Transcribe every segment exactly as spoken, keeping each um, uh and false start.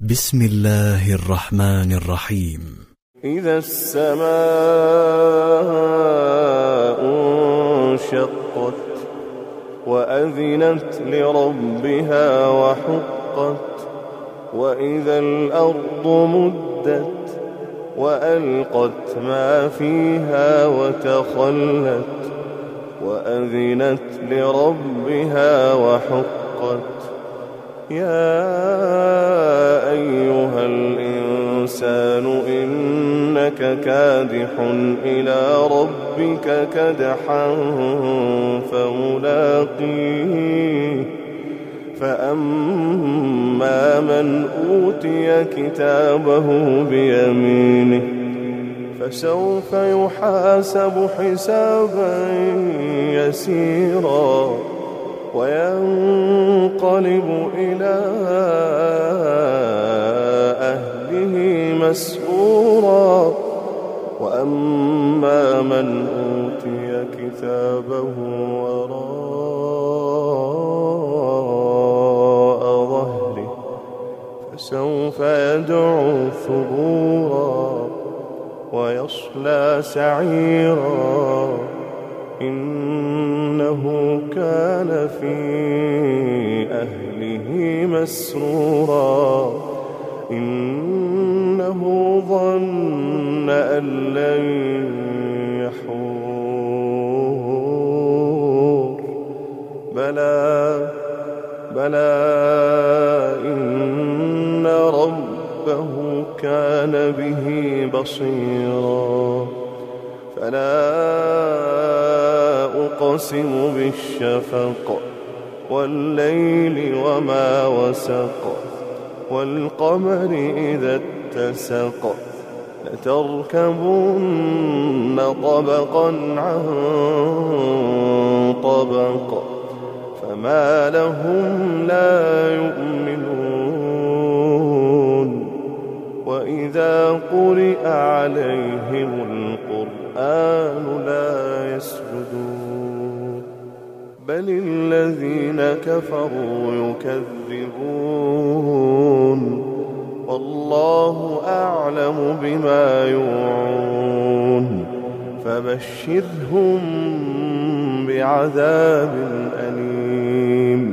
بسم الله الرحمن الرحيم. إذا السماء انشقت وأذنت لربها وحقت وإذا الأرض مدت وألقت ما فيها وتخلت وأذنت لربها وحقت يا أيها الإنسان إنك كادح إلى ربك كدحا فملاقيه فأما من أوتي كتابه بيمينه فسوف يحاسب حسابا يسيرا وينقلب إلى أهله مسرورا وأما من أوتي كتابه وراء ظهره فسوف يدعو ثبورا ويصلى سعيرا إنه كان في أهله مسرورا إنه ظن أن لن يحور بلى بلى إن ربه كان به بصيرا فلا أقسم بالشفق والليل وما وسق والقمر إذا اتسق لتركبن طبقا عن طبق فما لهم لا يؤمنون وإذا قرئ عليهم القرآن لا يسجدون بل الذين كفروا يكذبون والله أعلم بما يوعون فبشرهم بعذاب أليم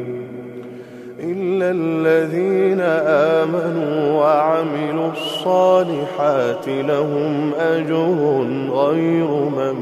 إلا الذين آمنوا وعملوا الصالحات لهم أجر غير ممنون